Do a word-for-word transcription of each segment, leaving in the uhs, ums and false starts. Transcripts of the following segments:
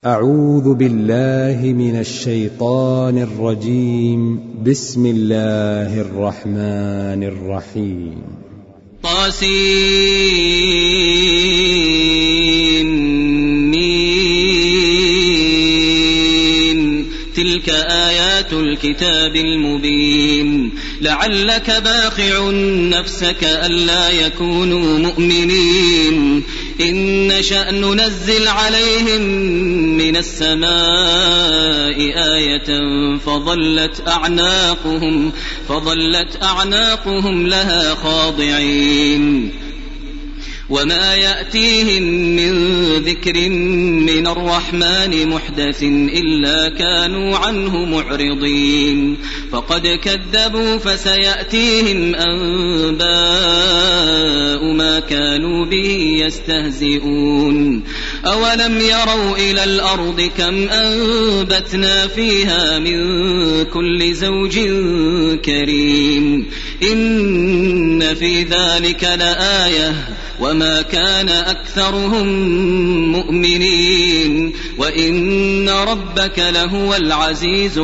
أعوذ بالله من الشيطان الرجيم. بسم الله الرحمن الرحيم. طاسين تلك آيات الكتاب المبين لعلك باخع نفسك ألا يكونوا مؤمنين إن نشأ ننزل عليهم من السماء آية فظلت أعناقهم, فظلت أعناقهم لها خاضعين وما يأتيهم من ذكر من الرحمن محدث إلا كانوا عنه معرضين فقد كذبوا فسيأتيهم أنباء ما كانوا به يستهزئون أولم يروا إلى الأرض كم أنبتنا فيها من كل زوج كريم إن في ذلك لآية وما كان أكثرهم مؤمنين وإن ربك لهو العزيز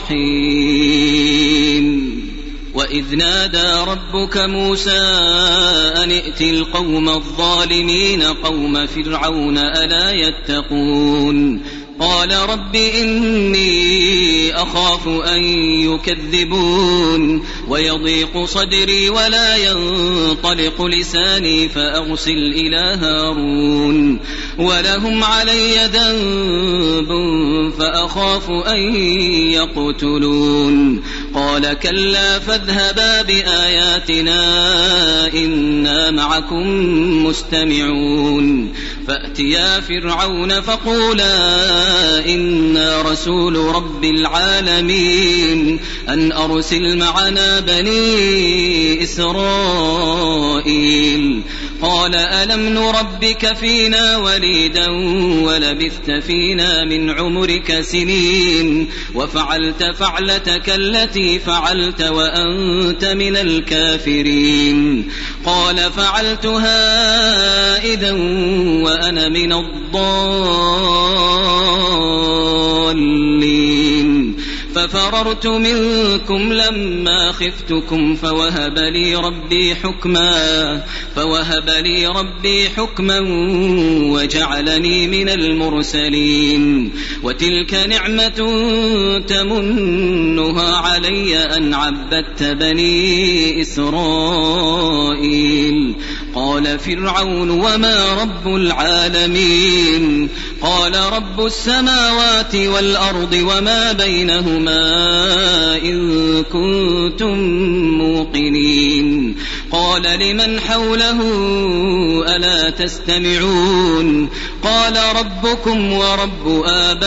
الرحيم. وإذ نادى ربك موسى أن ائت القوم الظالمين قوم فرعون ألا يتقون قال رب إني أخاف أن يكذبون ويضيق صدري ولا ينطلق لساني فأرسل إلى هارون ولهم علي ذنب فأخاف أن يقتلون قال كلا فاذهبا بآياتنا إنا معكم مستمعون فأتيا فرعون فقولا إنا رسول رب العالمين أن أرسل معنا بني إسرائيل قال ألم نربك فينا وليدا ولبثت فينا من عمرك سنين وفعلت فعلتك التي فعلت وأنت من الكافرين قال فعلتها إذا وأنا من الضالين ففررت منكم لما خفتكم فوهب لي ربي حكما فوهب لي ربي حكما وجعلني من المرسلين وتلك نعمة تمنها علي أن عبدت بني إسرائيل قال فرعون وما رب العالمين قال رب السماوات والأرض وما بينهما إن كنتم موقنين قال لمن حوله ألا تستمعون قال ربكم ورب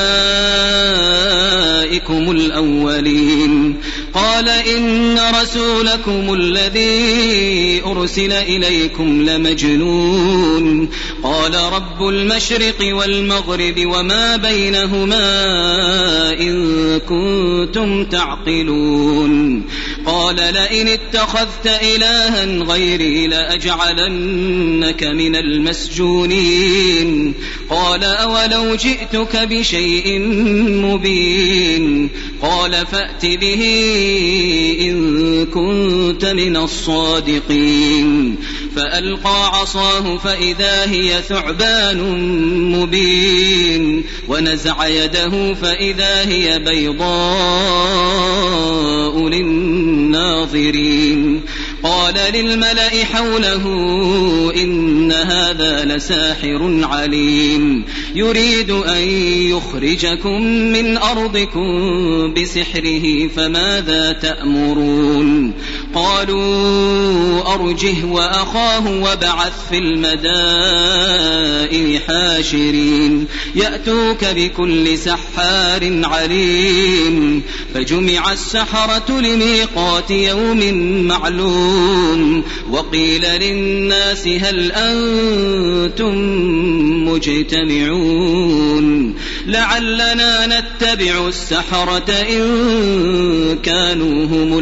آبائكم الأولين قال إن رسولكم الذي أرسل إليكم لمجنون قال رب المشرق والمغرب وما بينهما إن كنتم تعقلون قال لئن اتخذت إلها غيري لأجعلنك من المسجونين قال أولو جئتك بشيء مبين قال فأت به إن كنت من الصادقين فألقى عصاه فإذا هي ثعبان مبين ونزع يده فإذا هي بيضاء للناظرين قال للملأ حوله إن هذا لساحر عليم يريد أن يخرجكم من أرضكم بسحره فماذا تأمرون قالوا أرجه وأخاه وابعث في المدائن حاشرين يأتوك بكل سحار عليم فجمع السحرة لميقات يوم معلوم وقيل للناس هل أنتم مجتمعون لعلنا نتبع السحرة إن كانوا هم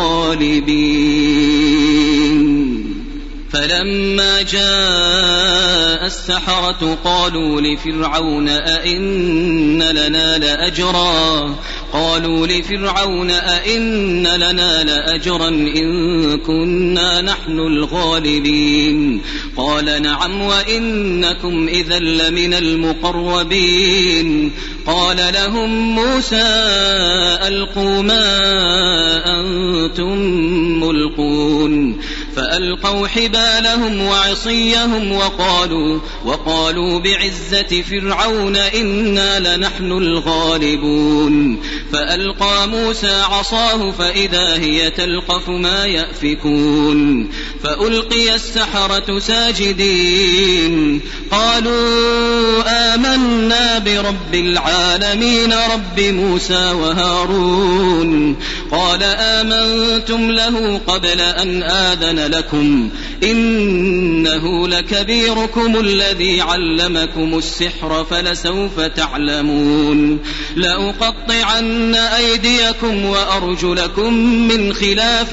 الغالبين فلما جاء السحرة قالوا لفرعون أئن لنا لأجرا قالوا لفرعون أئن لنا لأجرا إن كنا نحن الغالبين قال نعم وإنكم إذا لمن المقربين قال لهم موسى ألقوا ما أنتم ملقون فألقوا حبالهم وعصيهم وقالوا, وقالوا بعزة فرعون إنا لنحن الغالبون فألقى موسى عصاه فإذا هي تلقف ما يأفكون فألقي السحرة ساجدين قالوا آمنا برب العالمين رب موسى وهارون قال آمنتم له قبل أن آذن لكم إنه لكبيركم الذي علمكم السحر فلسوف تعلمون لأقطعن أيديكم وأرجلكم من خلاف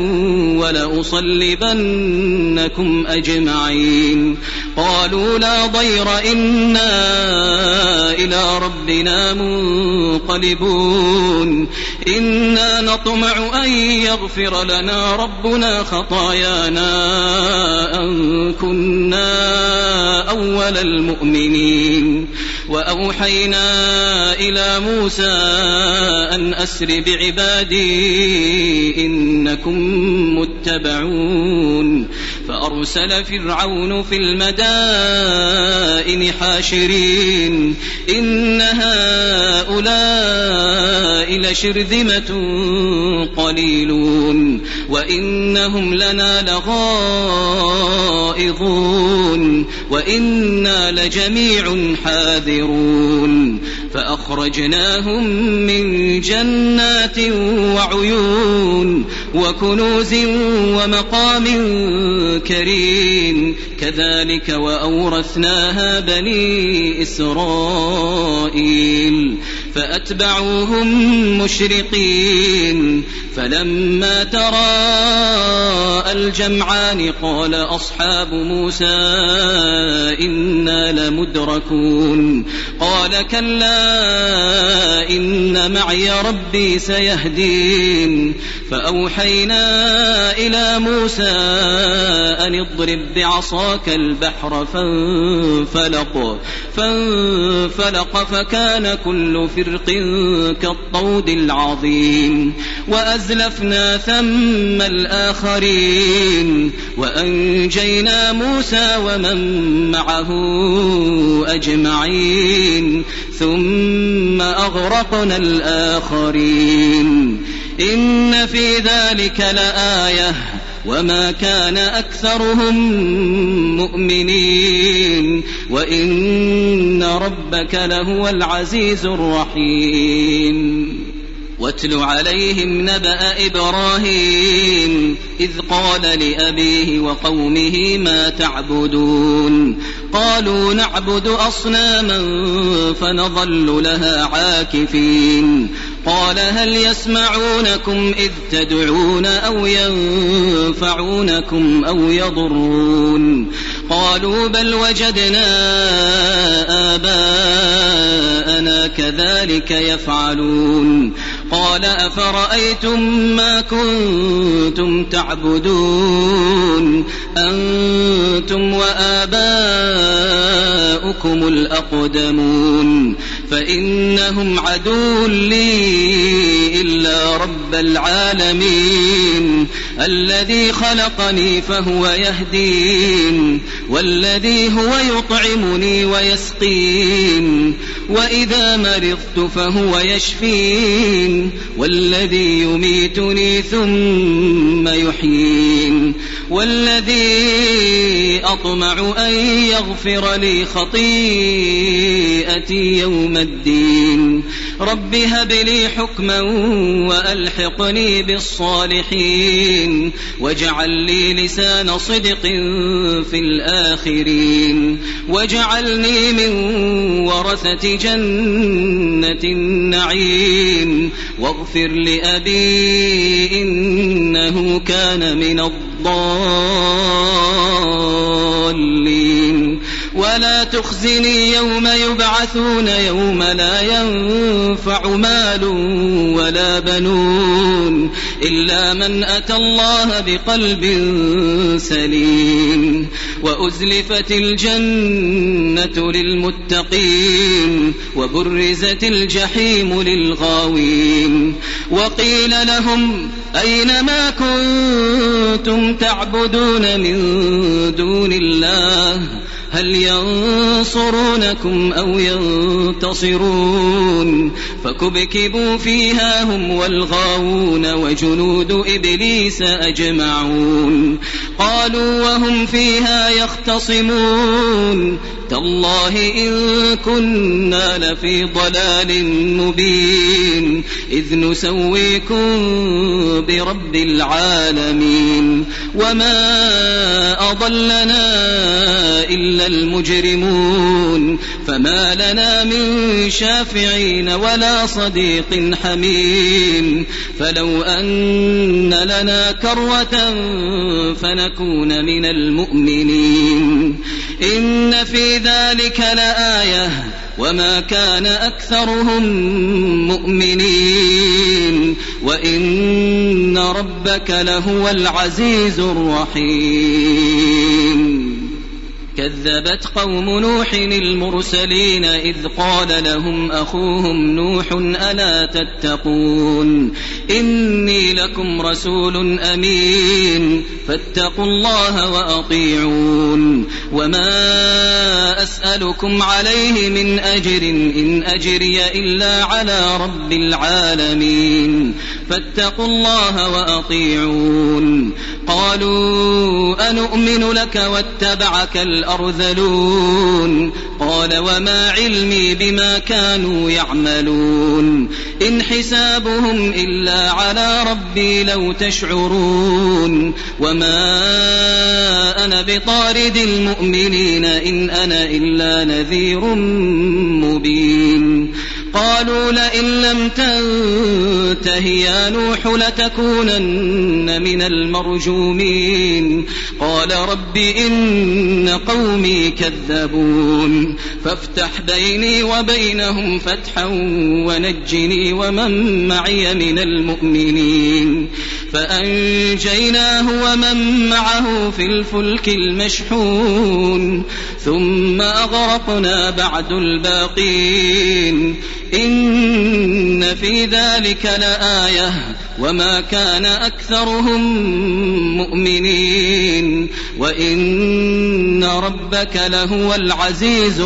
ولأصلبنكم أجمعين قالوا لا ضير إنا إلى ربنا منقلبون إنا نطمع أن يغفر لنا ربنا خطايانا أن كنا أول المؤمنين وأوحينا إلى موسى أن أسر بعبادي إنكم متبعون فأرسل فرعون في المدائن حاشرين إن هؤلاء لشرذمة قليلون وإنهم لنا لغائظون وإنا لجميع حاذرون فأخرجناهم من جنات وعيون وكنوز ومقام كريم كذلك وأورثناها بني إسرائيل فأتبعوهم مشرقين فلما تراءى الجمعان قال أصحاب موسى إنا لمدركون قال كلا إن معي ربي سيهدين فأوحينا إلى موسى أن اضرب بعصاك البحر فانفلق فانفلق فكان كل فرق كالطود العظيم وأزلفنا ثم الآخرين وأنجينا موسى ومن معه أجمعين ثم أغرقنا الآخرين إن في ذلك لآية وما كان أكثرهم مؤمنين وإن ربك لهو العزيز الرحيم واتل عليهم نبأ إبراهيم إذ قال لأبيه وقومه ما تعبدون قالوا نعبد أصناما فنظل لها عاكفين قال هل يسمعونكم إذ تدعون أو ينفعونكم أو يضرون قالوا بل وجدنا آباءنا كذلك يفعلون قال أفرأيتم ما كنتم تعبدون أنتم وآباؤكم الأقدمون فإنهم عدو لي إلا رب العالمين الذي خلقني فهو يهدين والذي هو يطعمني ويسقين وإذا مرضت فهو يشفين والذي يميتني ثم يحيين والذي أطمع أن يغفر لي خطيئتي يوم الدين رب هب لي حكما وألحقني بالصالحين واجعل لي لسان صدق في الآخرين واجعلني من ورثة جنة النعيم واغفر لأبي إنه كان من الضالين ولا تخزني يوم يبعثون يوم لا ينفع مال ولا بنون إلا من أتى الله بقلب سليم وأزلفت الجنة للمتقين وبرزت الجحيم للغاوين وقيل لهم أين ما كنتم تعبدون من دون الله هل ينصرونكم أو ينتصرون فكبكبوا فيها هم والغاوون وجنود إبليس أجمعون قالوا وهم فيها يختصمون تالله إن كنا لفي ضلال مبين إذ نسويكم برب العالمين وما أضلنا إلا المجرمون فما لنا من شافعين ولا صديق حميم فلو أن لنا كرة فنكون من المؤمنين إن في ذلك لآية وما كان أكثرهم مؤمنين وإن ربك لهو العزيز الرحيم كذبت قوم نوح المرسلين إذ قال لهم أخوهم نوح ألا تتقون إني لكم رسول أمين فاتقوا الله وأطيعون وما أسألكم عليه من أجر إن أجري إلا على رب العالمين فاتقوا الله وأطيعون قالوا أنؤمن لك واتبعك الأرذلون قال وما علمي بما كانوا يعملون إن حسابهم إلا على ربي لو تشعرون وما أنا بطارد المؤمنين إن أنا إلا نذير مبين قالوا لئن لم تنته يا نوح لتكونن من المرجومين قال رب إن قومي كذبون فافتح بيني وبينهم فتحا ونجني ومن معي من المؤمنين فأنجيناه ومن معه في الفلك المشحون ثم أغرقنا بعد الباقين إن في ذلك لآية وما كان أكثرهم مؤمنين وإن ربك لهو العزيز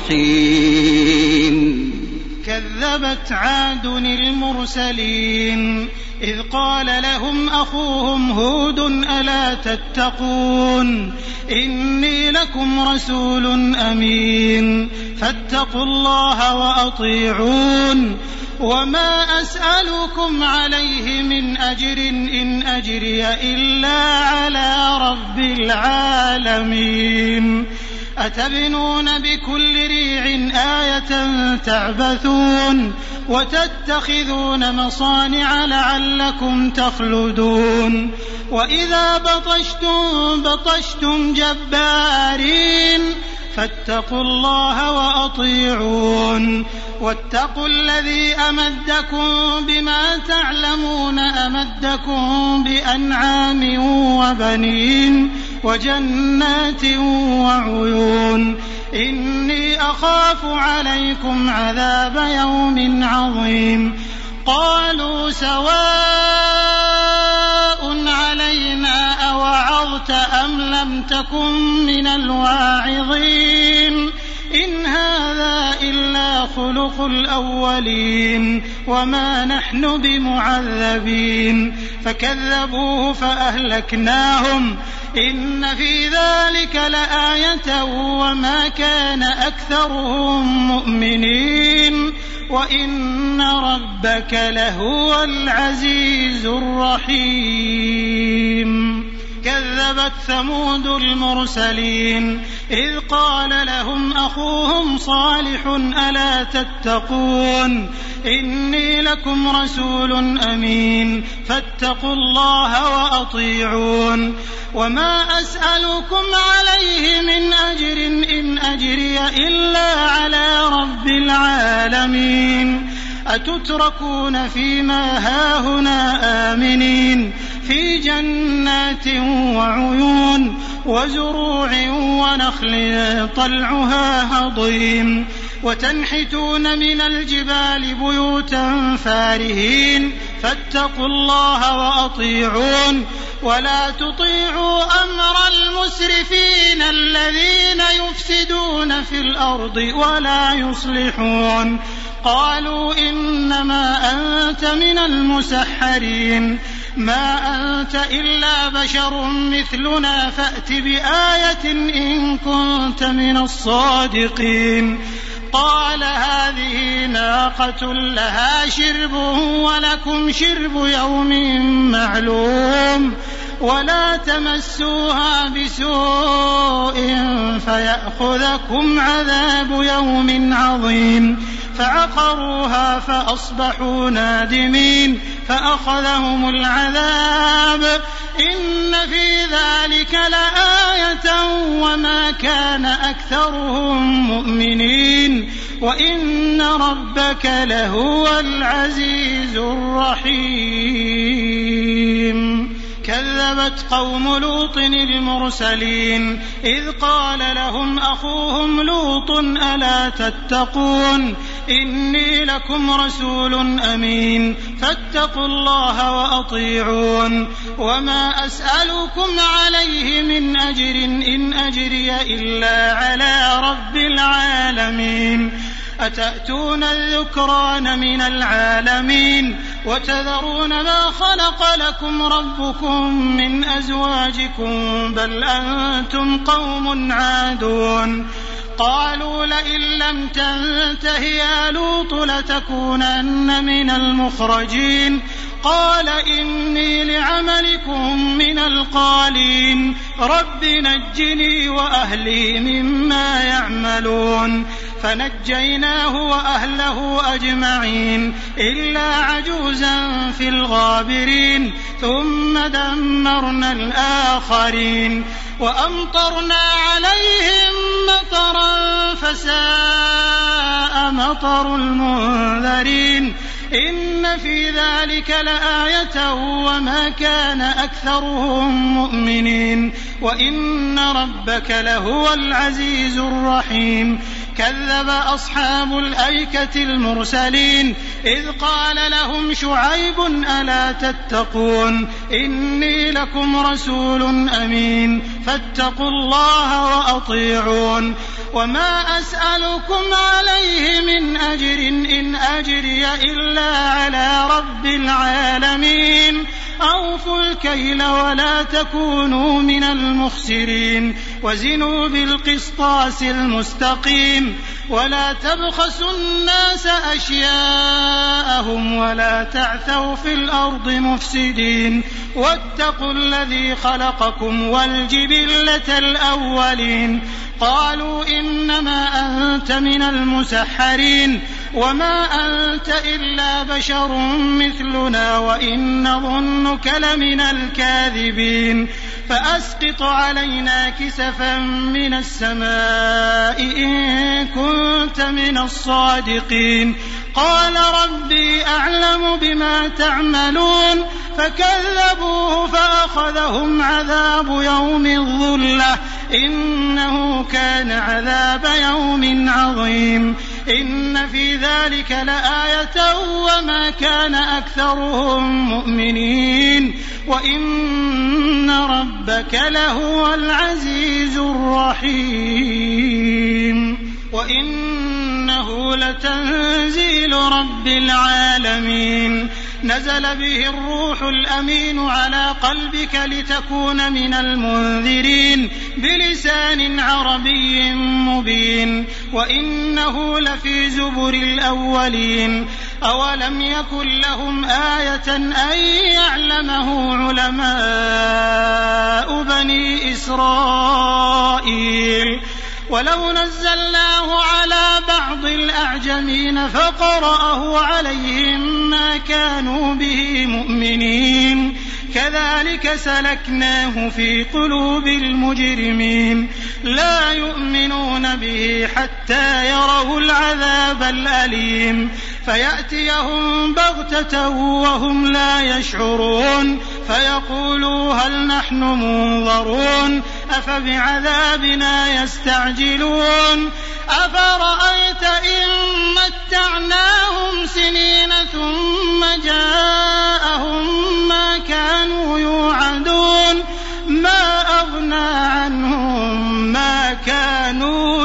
الرحيم كذبت عاد المرسلين إذ قال لهم أخوهم هود ألا تتقون إني لكم رسول أمين فاتقوا الله وأطيعون وما أسألكم عليه من أجر إن أجري إلا على رب العالمين أتبنون بكل ريع آية تعبثون وتتخذون مصانع لعلكم تخلدون وإذا بطشتم بطشتم جبارين فاتقوا الله وأطيعون واتقوا الذي أمدكم بما تعلمون أمدكم بأنعام وبنين وجنات وعيون إني أخاف عليكم عذاب يوم عظيم قالوا سواء علينا أوعظت أم لم تكن من الواعظين إن هذا إلا خلق الأولين وما نحن بمعذبين فكذبوه فأهلكناهم إن في ذلك لآية وما كان أكثرهم مؤمنين وإن ربك لهو العزيز الرحيم كذبت ثمود المرسلين إذ قال لهم أخوهم صالح ألا تتقون إني لكم رسول أمين فاتقوا الله وأطيعون وما أسألكم عليه من أجر إن أجري إلا على رب العالمين أتتركون فيما هاهنا آمنين في جنات وعيون وزروع ونخل طلعها هضيم وتنحتون من الجبال بيوتا فارهين فاتقوا الله وأطيعون ولا تطيعوا أمر المسرفين الذين يفسدون في الأرض ولا يصلحون قالوا إنما أنت من المسحرين ما أنت إلا بشر مثلنا فأت بآية إن كنت من الصادقين قال هذه ناقة لها شرب ولكم شرب يوم معلوم ولا تمسوها بسوء فيأخذكم عذاب يوم عظيم فعقروها فأصبحوا نادمين فأخذهم العذاب إن في ذلك لآية وما كان أكثرهم مؤمنين وإن ربك لهو العزيز الرحيم كذبت قوم لوط المرسلين إذ قال لهم أخوهم لوط ألا تتقون إني لكم رسول أمين فاتقوا الله وأطيعون وما أسألكم عليه من أجر إن أجري إلا على رب العالمين أتأتون الذكران من العالمين وتذرون ما خلق لكم ربكم من أزواجكم بل أنتم قوم عادون قالوا لئن لم تنته يا لوط لتكونن من المخرجين قال إني لعملكم من القالين رب نجني وأهلي مما يعملون فنجيناه وأهله أجمعين إلا عجوزا في الغابرين ثم دمرنا الآخرين وأمطرنا عليهم مطرا فساء مطر المنذرين إن في ذلك لآية وما كان أكثرهم مؤمنين وإن ربك لهو العزيز الرحيم كذب أصحاب الأيكة المرسلين إذ قال لهم شعيب ألا تتقون إني لكم رسول أمين فاتقوا الله وأطيعون وما أسألكم عليه من أجر إن أجري إلا على رب العالمين أوفوا الكيل ولا تكونوا من المخسرين وزنوا بالقسطاس المستقيم ولا تبخسوا الناس أشياءهم ولا تعثوا في الأرض مفسدين واتقوا الذي خلقكم والجبلة الأولين قالوا إنما أنت من المسحرين وما أنت إلا بشر مثلنا وإن نظنك لمن الكاذبين فأسقط علينا كسفا من السماء إن كنت من الصادقين قال ربي أعلم بما تعملون فكذبوه فأخذهم عذاب يوم الظلة إنه كان عذاب يوم عظيم إن في ذلك لآية وما كان أكثرهم مؤمنين وإن ربك لهو العزيز الرحيم وإنه لتنزيل رب العالمين نزل به الروح الأمين على قلبك لتكون من المنذرين بلسان عربي مبين وإنه لفي زبر الأولين أولم يكن لهم آية أن يعلمه علماء بني إسرائيل ولو نزلناه على بعض الأعجمين فقرأه عليهم ما كانوا به مؤمنين كذلك سلكناه في قلوب المجرمين لا يؤمنون به حتى يروا العذاب الأليم فيأتيهم بغتة وهم لا يشعرون فيقولوا هل نحن منظرون أفبعذابنا يستعجلون أفرأيت إن متعناهم سنين ثم جاءهم ما كانوا يوعدون ما أغنى عنهم ما كانوا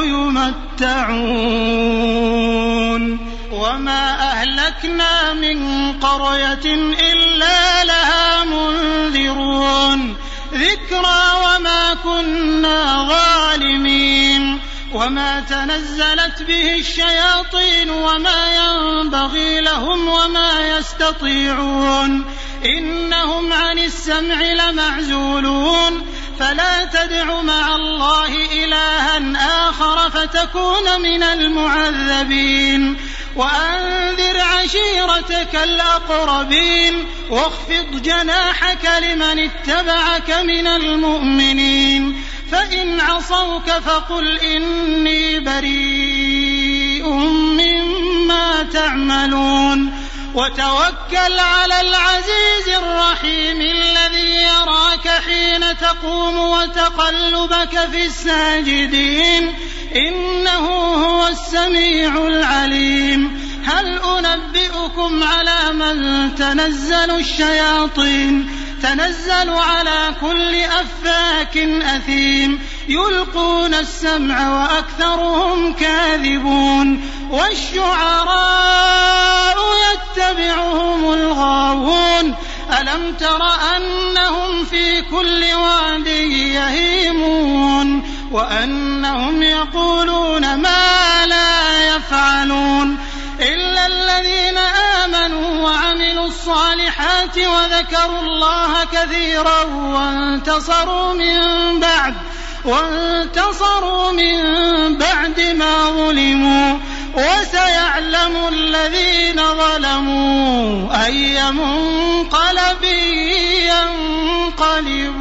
يمتعون وما أهلكنا من قرية إلا لها منذرون ذكرى وما كنا ظالمين وما تنزلت به الشياطين وما ينبغي لهم وما يستطيعون إنهم عن السمع لمعزولون فلا تدع مع الله إلها آخر فتكون من المعذبين وأنذر عشيرتك الأقربين واخفض جناحك لمن اتبعك من المؤمنين فإن عصوك فقل إني بريء مما تعملون وتوكل على العزيز الرحيم الذي يراك حين تقوم وتقلبك في الساجدين إنه هو السميع العليم هل أنبئكم على من تنزل الشياطين تنزل على كل أفاك أثيم يلقون السمع وأكثرهم كاذبون والشعراء يتبعهم الغاوون ألم تر أنهم في كل واد يهيمون وأنهم يقولون ما لا يفعلون إلا الذين آمنوا وعملوا الصالحات وذكروا الله كثيرا وانتصروا من بعد وانتصروا من بعد ما ظلموا وسيعلم الذين ظلموا أي منقلب ينقلبون